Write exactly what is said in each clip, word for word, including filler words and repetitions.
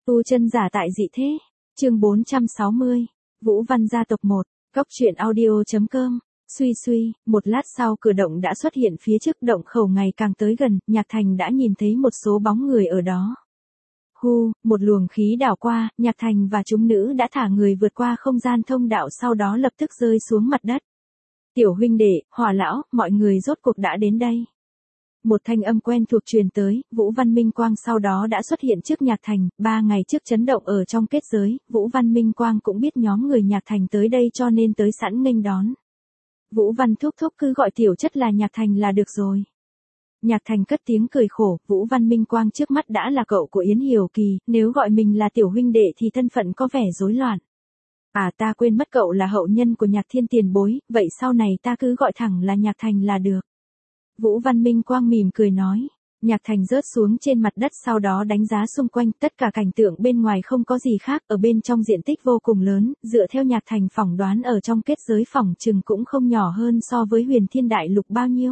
Tu chân giả tại dị thế. Chương bốn trăm sáu mươi. Vũ Văn gia tộc một. Cốc truyện audio.com. Suy suy, một lát sau cửa động đã xuất hiện phía trước động khẩu ngày càng tới gần, Nhạc Thành đã nhìn thấy một số bóng người ở đó. Hu, một luồng khí đảo qua, Nhạc Thành và chúng nữ đã thả người vượt qua không gian thông đạo, sau đó lập tức rơi xuống mặt đất. Tiểu huynh đệ, Hỏa lão, mọi người rốt cuộc đã đến đây. Một thanh âm quen thuộc truyền tới, Vũ Văn Minh Quang sau đó đã xuất hiện trước Nhạc Thành, ba ngày trước chấn động ở trong kết giới, Vũ Văn Minh Quang cũng biết nhóm người Nhạc Thành tới đây cho nên tới sẵn nghênh đón. Vũ Văn thúc thúc cứ gọi tiểu chất là Nhạc Thành là được rồi. Nhạc Thành cất tiếng cười khổ, Vũ Văn Minh Quang trước mắt đã là cậu của Yến Hiểu Kỳ, nếu gọi mình là tiểu huynh đệ thì thân phận có vẻ rối loạn. À, ta quên mất cậu là hậu nhân của Nhạc Thiên tiền bối, vậy sau này ta cứ gọi thẳng là Nhạc Thành là được. Vũ Văn Minh Quang mỉm cười nói. Nhạc Thành rớt xuống trên mặt đất, sau đó đánh giá xung quanh, tất cả cảnh tượng bên ngoài không có gì khác, ở bên trong diện tích vô cùng lớn, dựa theo Nhạc Thành phỏng đoán ở trong kết giới phỏng chừng cũng không nhỏ hơn so với Huyền Thiên Đại Lục bao nhiêu.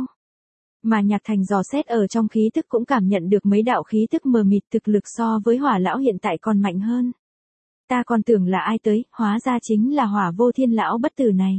Mà Nhạc Thành dò xét ở trong khí tức cũng cảm nhận được mấy đạo khí tức mờ mịt, thực lực so với Hỏa lão hiện tại còn mạnh hơn. Ta còn tưởng là ai tới, hóa ra chính là Hỏa Vô Thiên lão bất tử này.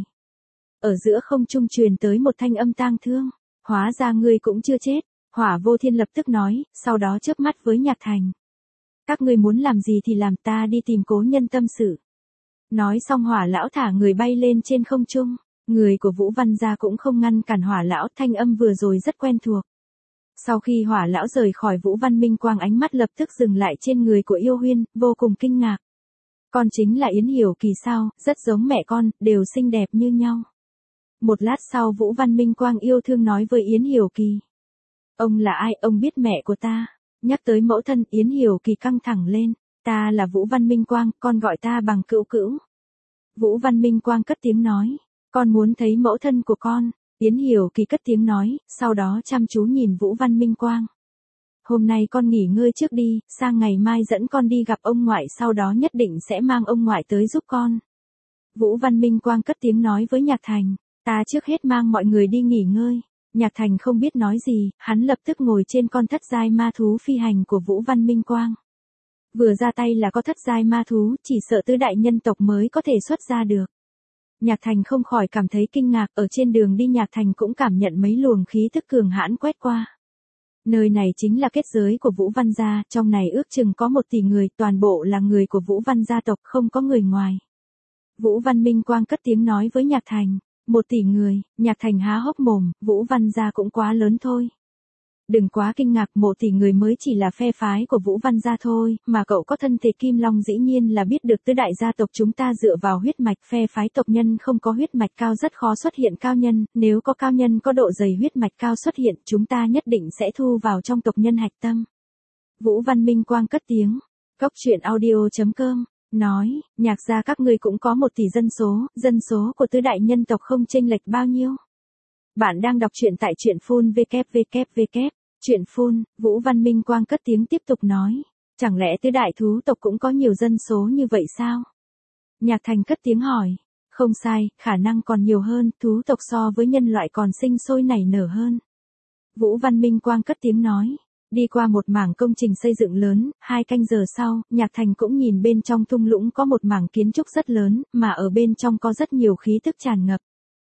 Ở giữa không trung truyền tới một thanh âm tang thương. Hóa ra ngươi cũng chưa chết, Hỏa Vô Thiên lập tức nói, sau đó chớp mắt với Nhạc Thành. Các ngươi muốn làm gì thì làm, ta đi tìm cố nhân tâm sự. Nói xong Hỏa lão thả người bay lên trên không trung, người của Vũ Văn gia cũng không ngăn cản Hỏa lão, thanh âm vừa rồi rất quen thuộc. Sau khi Hỏa lão rời khỏi Vũ Văn Minh Quang, ánh mắt lập tức dừng lại trên người của Yêu Huyên, vô cùng kinh ngạc. Con chính là Yến Hiểu Kỳ sao, rất giống mẹ con, đều xinh đẹp như nhau. Một lát sau Vũ Văn Minh Quang yêu thương nói với Yến Hiểu Kỳ. Ông là ai, ông biết mẹ của ta. Nhắc tới mẫu thân, Yến Hiểu Kỳ căng thẳng lên. Ta là Vũ Văn Minh Quang, con gọi ta bằng cữu cữu. Vũ Văn Minh Quang cất tiếng nói. Con muốn thấy mẫu thân của con. Yến Hiểu Kỳ cất tiếng nói, sau đó chăm chú nhìn Vũ Văn Minh Quang. Hôm nay con nghỉ ngơi trước đi, sang ngày mai dẫn con đi gặp ông ngoại, sau đó nhất định sẽ mang ông ngoại tới giúp con. Vũ Văn Minh Quang cất tiếng nói với Nhạc Thành. Ta trước hết mang mọi người đi nghỉ ngơi. Nhạc Thành không biết nói gì, hắn lập tức ngồi trên con thất giai ma thú phi hành của Vũ Văn Minh Quang. Vừa ra tay là có thất giai ma thú, chỉ sợ tứ đại nhân tộc mới có thể xuất ra được. Nhạc Thành không khỏi cảm thấy kinh ngạc, ở trên đường đi Nhạc Thành cũng cảm nhận mấy luồng khí tức cường hãn quét qua. Nơi này chính là kết giới của Vũ Văn gia, trong này ước chừng có một tỷ người, toàn bộ là người của Vũ Văn gia tộc, không có người ngoài. Vũ Văn Minh Quang cất tiếng nói với Nhạc Thành. Một tỷ người, Nhạc Thành há hốc mồm, Vũ Văn gia cũng quá lớn thôi. Đừng quá kinh ngạc, một tỷ người mới chỉ là phe phái của Vũ Văn gia thôi, mà cậu có thân thể Kim Long dĩ nhiên là biết được tứ đại gia tộc chúng ta dựa vào huyết mạch, phe phái tộc nhân không có huyết mạch cao rất khó xuất hiện cao nhân, nếu có cao nhân có độ dày huyết mạch cao xuất hiện, chúng ta nhất định sẽ thu vào trong tộc nhân hạch tâm. Vũ Văn Minh Quang cất tiếng. Cốc truyện audio.com. Nói, Nhạc gia các ngươi cũng có một tỷ dân số, dân số của tứ đại nhân tộc không chênh lệch bao nhiêu. Bạn đang đọc truyện tại truyện phun www. Truyện phun, Vũ Văn Minh Quang cất tiếng tiếp tục nói. Chẳng lẽ tứ đại thú tộc cũng có nhiều dân số như vậy sao? Nhạc Thành cất tiếng hỏi. Không sai, khả năng còn nhiều hơn, thú tộc so với nhân loại còn sinh sôi nảy nở hơn. Vũ Văn Minh Quang cất tiếng nói. Đi qua một mảng công trình xây dựng lớn, hai canh giờ sau, Nhạc Thành cũng nhìn bên trong thung lũng có một mảng kiến trúc rất lớn, mà ở bên trong có rất nhiều khí tức tràn ngập.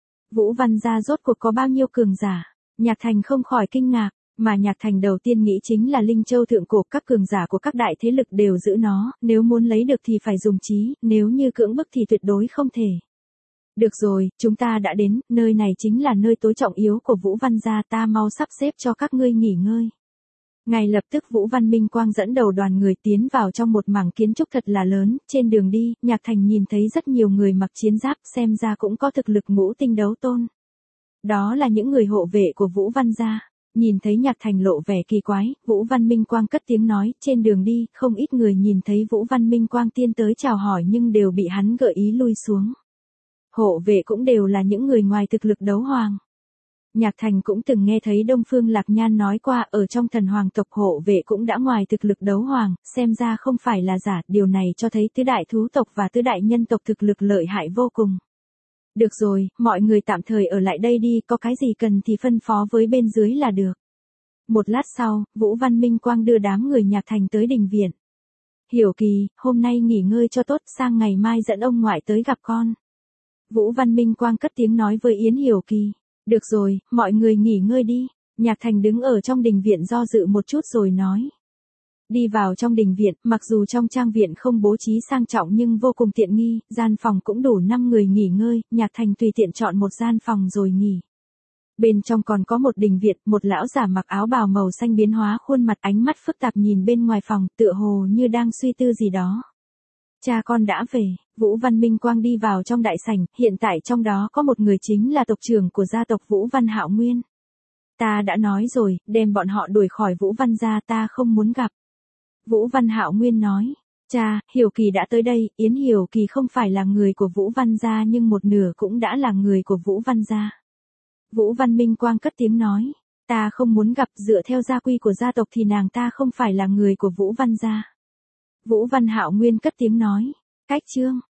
Vũ Văn gia rốt cuộc có bao nhiêu cường giả? Nhạc Thành không khỏi kinh ngạc, mà Nhạc Thành đầu tiên nghĩ chính là Linh Châu thượng cổ, các cường giả của các đại thế lực đều giữ nó, nếu muốn lấy được thì phải dùng trí, nếu như cưỡng bức thì tuyệt đối không thể. Được rồi, chúng ta đã đến, nơi này chính là nơi tối trọng yếu của Vũ Văn gia, ta mau sắp xếp cho các ngươi nghỉ ngơi. Ngay lập tức Vũ Văn Minh Quang dẫn đầu đoàn người tiến vào trong một mảng kiến trúc thật là lớn, trên đường đi, Nhạc Thành nhìn thấy rất nhiều người mặc chiến giáp, xem ra cũng có thực lực ngũ tinh đấu tôn. Đó là những người hộ vệ của Vũ Văn gia. Nhìn thấy Nhạc Thành lộ vẻ kỳ quái, Vũ Văn Minh Quang cất tiếng nói, trên đường đi, không ít người nhìn thấy Vũ Văn Minh Quang tiến tới chào hỏi nhưng đều bị hắn gợi ý lui xuống. Hộ vệ cũng đều là những người ngoài thực lực đấu hoàng. Nhạc Thành cũng từng nghe thấy Đông Phương Lạc Nhan nói qua, ở trong thần hoàng tộc hộ vệ cũng đã ngoài thực lực đấu hoàng, xem ra không phải là giả, điều này cho thấy tứ đại thú tộc và tứ đại nhân tộc thực lực lợi hại vô cùng. Được rồi, mọi người tạm thời ở lại đây đi, có cái gì cần thì phân phó với bên dưới là được. Một lát sau, Vũ Văn Minh Quang đưa đám người Nhạc Thành tới đình viện. Hiểu Kỳ, hôm nay nghỉ ngơi cho tốt, sang ngày mai dẫn ông ngoại tới gặp con. Vũ Văn Minh Quang cất tiếng nói với Yến Hiểu Kỳ. Được rồi, mọi người nghỉ ngơi đi. Nhạc Thành đứng ở trong đình viện do dự một chút rồi nói. Đi vào trong đình viện, mặc dù trong trang viện không bố trí sang trọng nhưng vô cùng tiện nghi, gian phòng cũng đủ năm người nghỉ ngơi, Nhạc Thành tùy tiện chọn một gian phòng rồi nghỉ. Bên trong còn có một đình viện, một lão giả mặc áo bào màu xanh biến hóa khuôn mặt, ánh mắt phức tạp nhìn bên ngoài phòng, tựa hồ như đang suy tư gì đó. Cha con đã về, Vũ Văn Minh Quang đi vào trong đại sảnh, hiện tại trong đó có một người chính là tộc trưởng của gia tộc Vũ Văn Hạo Nguyên. Ta đã nói rồi, đem bọn họ đuổi khỏi Vũ Văn gia, ta không muốn gặp. Vũ Văn Hạo Nguyên nói, cha, Hiểu Kỳ đã tới đây, Yến Hiểu Kỳ không phải là người của Vũ Văn gia nhưng một nửa cũng đã là người của Vũ Văn gia. Vũ Văn Minh Quang cất tiếng nói, ta không muốn gặp, dựa theo gia quy của gia tộc thì nàng ta không phải là người của Vũ Văn gia. Vũ Văn Hạo Nguyên cất tiếng nói, cách chương,